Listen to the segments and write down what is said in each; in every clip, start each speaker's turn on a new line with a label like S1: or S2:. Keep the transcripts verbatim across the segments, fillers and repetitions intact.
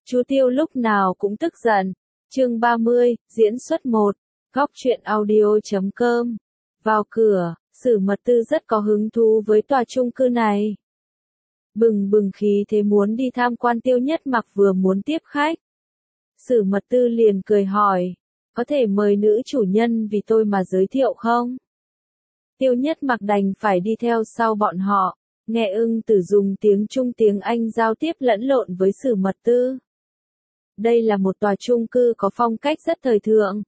S1: Chú Tiêu lúc nào cũng tức giận. Chương ba mươi, diễn xuất một. Góc truyện audio chấm com. Vào cửa, Sử Mật Tư rất có hứng thú với tòa chung cư này. Bừng bừng khí thế muốn đi tham quan. Tiêu Nhất Mặc vừa muốn tiếp khách. Sử Mật Tư liền cười hỏi, có thể mời nữ chủ nhân vì tôi mà giới thiệu không? Tiêu Nhất Mặc đành phải đi theo sau bọn họ, nghe Ưng Tử dùng tiếng Trung tiếng Anh giao tiếp lẫn lộn với Sử Mật Tư. Đây là một tòa chung cư có phong cách rất thời thượng.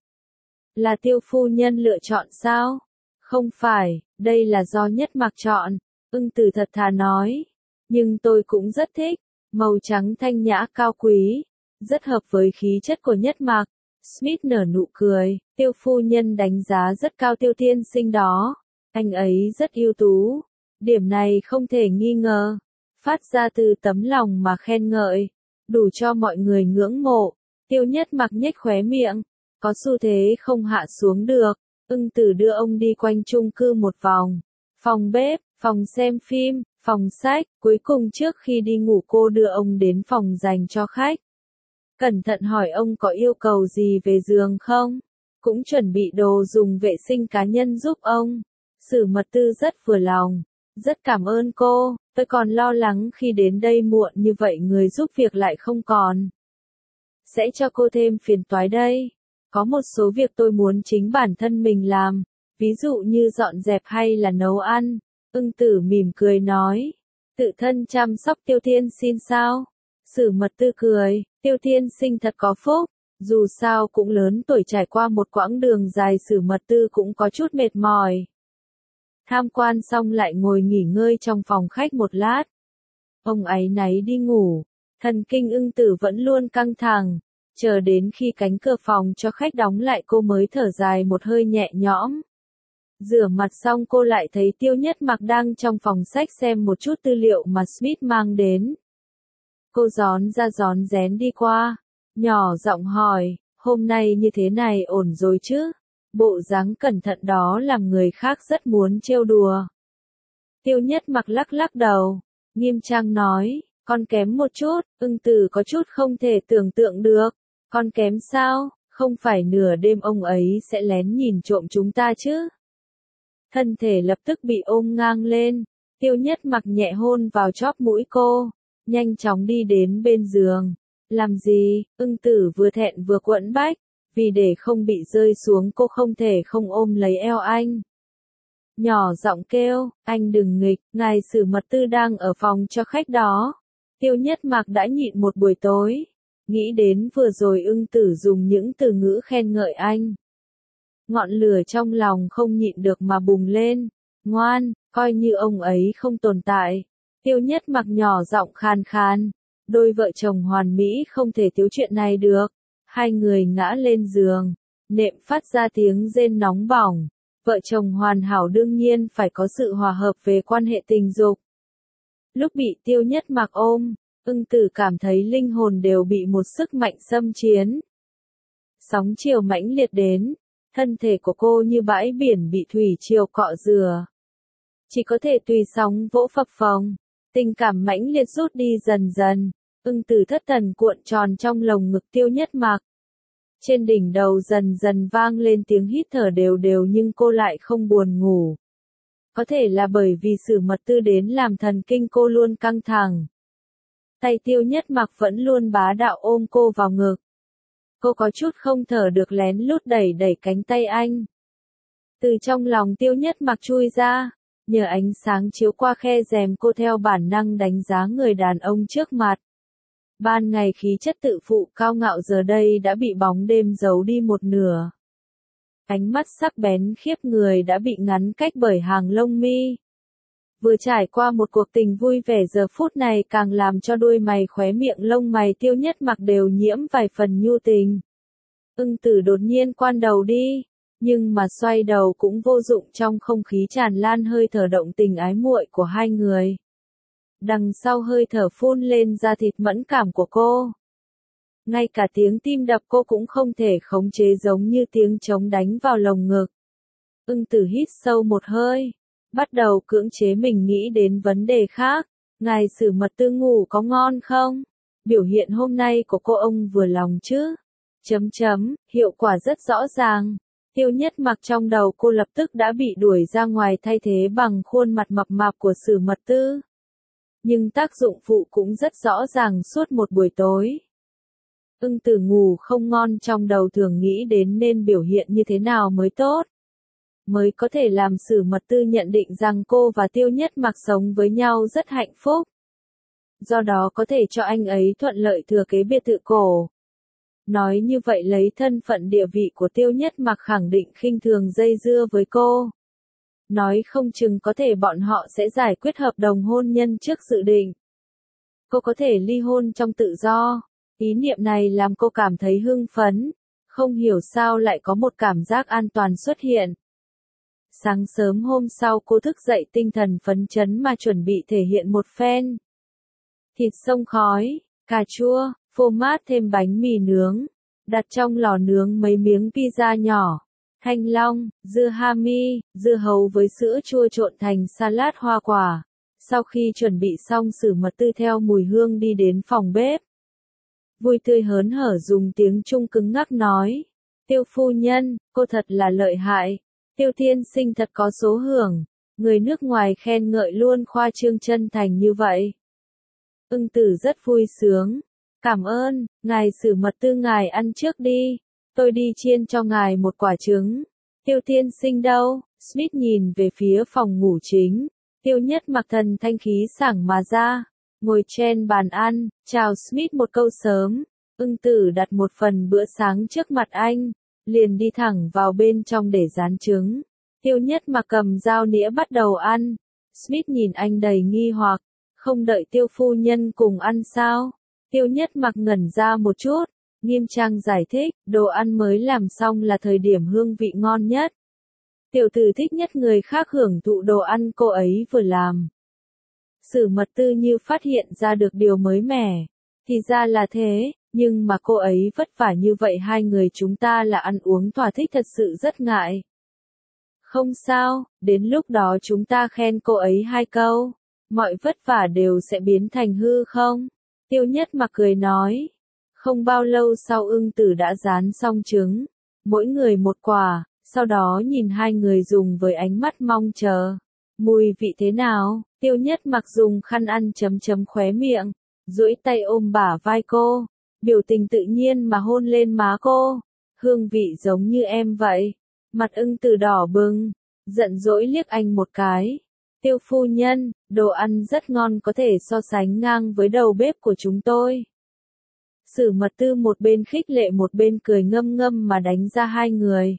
S1: Là Tiêu phu nhân lựa chọn sao? Không phải, đây là do Nhất Mặc chọn, Ưng Tử thật thà nói. Nhưng tôi cũng rất thích, màu trắng thanh nhã cao quý, rất hợp với khí chất của Nhất Mặc. Smith nở nụ cười, Tiêu phu nhân đánh giá rất cao Tiêu tiên sinh đó. Anh ấy rất ưu tú. Điểm này không thể nghi ngờ. Phát ra từ tấm lòng mà khen ngợi. Đủ cho mọi người ngưỡng mộ. Tiêu Nhất Mặc nhếch khóe miệng. Có xu thế không hạ xuống được. Ưng Tử đưa ông đi quanh chung cư một vòng. Phòng bếp, phòng xem phim, phòng sách. Cuối cùng trước khi đi ngủ cô đưa ông đến phòng dành cho khách. Cẩn thận hỏi ông có yêu cầu gì về giường không? Cũng chuẩn bị đồ dùng vệ sinh cá nhân giúp ông. Sử Mật Tư rất vừa lòng. Rất cảm ơn cô, tôi còn lo lắng khi đến đây muộn như vậy người giúp việc lại không còn. Sẽ cho cô thêm phiền toái đây. Có một số việc tôi muốn chính bản thân mình làm, ví dụ như dọn dẹp hay là nấu ăn. Ưng Tử mỉm cười nói, tự thân chăm sóc Tiêu tiên sinh sao? Sử Mật Tư cười, Tiêu tiên sinh thật có phúc, dù sao cũng lớn tuổi trải qua một quãng đường dài. Sử Mật Tư cũng có chút mệt mỏi. Tham quan xong lại ngồi nghỉ ngơi trong phòng khách một lát. Ông áy náy đi ngủ, thần kinh Ưng Tử vẫn luôn căng thẳng, chờ đến khi cánh cửa phòng cho khách đóng lại cô mới thở dài một hơi nhẹ nhõm. Rửa mặt xong cô lại thấy Tiêu Nhất Mặc đang trong phòng sách xem một chút tư liệu mà Smith mang đến. Cô rón ra rón rén đi qua, nhỏ giọng hỏi, hôm nay như thế này ổn rồi chứ? Bộ dáng cẩn thận đó làm người khác rất muốn trêu đùa. Tiêu Nhất Mặc lắc lắc đầu, nghiêm trang nói, con kém một chút. Ưng Tử có chút không thể tưởng tượng được. Con kém sao? Không phải nửa đêm ông ấy sẽ lén nhìn trộm chúng ta chứ? Thân thể lập tức bị ôm ngang lên. Tiêu Nhất Mặc nhẹ hôn vào chóp mũi cô, nhanh chóng đi đến bên giường. Làm gì? Ưng Tử vừa thẹn vừa quẫn bách. Vì để không bị rơi xuống cô không thể không ôm lấy eo anh. Nhỏ giọng kêu, anh đừng nghịch, ngài Sử Mật Tư đang ở phòng cho khách đó. Tiêu Nhất Mặc đã nhịn một buổi tối. Nghĩ đến vừa rồi Ưng Tử dùng những từ ngữ khen ngợi anh. Ngọn lửa trong lòng không nhịn được mà bùng lên. Ngoan, coi như ông ấy không tồn tại. Tiêu Nhất Mặc nhỏ giọng khàn khàn. Đôi vợ chồng hoàn mỹ không thể thiếu chuyện này được. Hai người ngã lên giường, nệm phát ra tiếng rên nóng bỏng. Vợ chồng hoàn hảo đương nhiên phải có sự hòa hợp về quan hệ tình dục. Lúc bị Tiêu Nhất Mặc ôm, Ưng Tử cảm thấy linh hồn đều bị một sức mạnh xâm chiếm. Sóng chiều mãnh liệt đến, thân thể của cô như bãi biển bị thủy triều cọ rửa. Chỉ có thể tùy sóng vỗ phập phồng, tình cảm mãnh liệt rút đi dần dần. Ưng Tử thất thần cuộn tròn trong lồng ngực Tiêu Nhất Mặc. Trên đỉnh đầu dần dần vang lên tiếng hít thở đều đều nhưng cô lại không buồn ngủ. Có thể là bởi vì Sử Mật Tư đến làm thần kinh cô luôn căng thẳng. Tay Tiêu Nhất Mặc vẫn luôn bá đạo ôm cô vào ngực. Cô có chút không thở được lén lút đẩy đẩy cánh tay anh. Từ trong lòng Tiêu Nhất Mặc chui ra, nhờ ánh sáng chiếu qua khe rèm cô theo bản năng đánh giá người đàn ông trước mặt. Ban ngày khí chất tự phụ cao ngạo giờ đây đã bị bóng đêm giấu đi một nửa. Ánh mắt sắc bén khiếp người đã bị ngắn cách bởi hàng lông mi. Vừa trải qua một cuộc tình vui vẻ giờ phút này càng làm cho đôi mày khóe miệng lông mày Tiêu Nhất Mặc đều nhiễm vài phần nhu tình. Ưng Tử đột nhiên quan đầu đi, nhưng mà xoay đầu cũng vô dụng trong không khí tràn lan hơi thở động tình ái muội của hai người. Đằng sau hơi thở phun lên da thịt mẫn cảm của cô. Ngay cả tiếng tim đập cô cũng không thể khống chế giống như tiếng trống đánh vào lồng ngực. Ưng Tử hít sâu một hơi, bắt đầu cưỡng chế mình nghĩ đến vấn đề khác. Ngài Sử Mật Tư ngủ có ngon không? biểu hiện hôm nay của cô ông vừa lòng chứ? Chấm chấm, hiệu quả rất rõ ràng. Tiêu Nhất Mặc trong đầu cô lập tức đã bị đuổi ra ngoài thay thế bằng khuôn mặt mập mạp của Sử Mật Tư. Nhưng tác dụng phụ cũng rất rõ ràng suốt một buổi tối. Ưng Tử ngủ không ngon, trong đầu thường nghĩ đến nên biểu hiện như thế nào mới tốt. Mới có thể làm Sử Mật Tư nhận định rằng cô và Tiêu Nhất Mặc sống với nhau rất hạnh phúc. Do đó có thể cho anh ấy thuận lợi thừa kế biệt thự cổ. Nói như vậy lấy thân phận địa vị của Tiêu Nhất Mặc khẳng định khinh thường dây dưa với cô. Nói không chừng có thể bọn họ sẽ giải quyết hợp đồng hôn nhân trước dự định. Cô có thể ly hôn trong tự do. Ý niệm này làm cô cảm thấy hưng phấn. Không hiểu sao lại có một cảm giác an toàn xuất hiện. Sáng sớm hôm sau cô thức dậy tinh thần phấn chấn mà chuẩn bị thể hiện một phen. Thịt xông khói, cà chua, phô mát thêm bánh mì nướng. Đặt trong lò nướng mấy miếng pizza nhỏ. Thanh long, dưa hami, dưa hấu với sữa chua trộn thành salad hoa quả. Sau khi chuẩn bị xong Sử Mật Tư theo mùi hương đi đến phòng bếp. Vui tươi hớn hở dùng tiếng Trung cứng ngắc nói. Tiêu phu nhân, cô thật là lợi hại. Tiêu tiên sinh thật có số hưởng. Người nước ngoài khen ngợi luôn khoa trương chân thành như vậy. Ưng Tử rất vui sướng. Cảm ơn, ngài Sử Mật Tư ngài ăn trước đi. Tôi đi chiên cho ngài một quả trứng. Tiêu tiên sinh đâu? Smith nhìn về phía phòng ngủ chính. Tiêu Nhất Mặc thần thanh khí sảng mà ra. Ngồi trên bàn ăn, chào Smith một câu sớm. Ưng Tử đặt một phần bữa sáng trước mặt anh. Liền đi thẳng vào bên trong để rán trứng. Tiêu Nhất Mặc cầm dao nĩa bắt đầu ăn. Smith nhìn anh đầy nghi hoặc. Không đợi Tiêu phu nhân cùng ăn sao? Tiêu Nhất Mặc ngẩn ra một chút. Nghiêm trang giải thích, đồ ăn mới làm xong là thời điểm hương vị ngon nhất. Tiểu tử thích nhất người khác hưởng thụ đồ ăn cô ấy vừa làm. Sử Mật Tư như phát hiện ra được điều mới mẻ. Thì ra là thế, nhưng mà cô ấy vất vả như vậy hai người chúng ta là ăn uống thỏa thích thật sự rất ngại. Không sao, đến lúc đó chúng ta khen cô ấy hai câu. Mọi vất vả đều sẽ biến thành hư không? Tiêu Nhất Mặc cười nói. Không bao lâu sau Ưng Tử đã rán xong trứng. Mỗi người một quả, sau đó nhìn hai người dùng với ánh mắt mong chờ. Mùi vị thế nào? Tiêu Nhất Mặc dùng khăn ăn chấm chấm khóe miệng. Duỗi tay ôm bả vai cô. Biểu tình tự nhiên mà hôn lên má cô. Hương vị giống như em vậy. Mặt Ưng Tử đỏ bừng. Giận dỗi liếc anh một cái. Tiêu phu nhân, đồ ăn rất ngon có thể so sánh ngang với đầu bếp của chúng tôi. Sử Mật Tư một bên khích lệ một bên cười ngâm ngâm mà đánh ra hai người.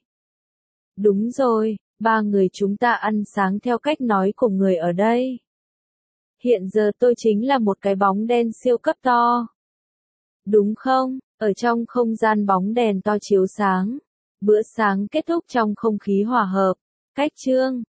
S1: Đúng rồi, ba người chúng ta ăn sáng theo cách nói của người ở đây. Hiện giờ tôi chính là một cái bóng đen siêu cấp to. Đúng không? Ở trong không gian bóng đèn to chiếu sáng. Bữa sáng kết thúc trong không khí hòa hợp. Cách chương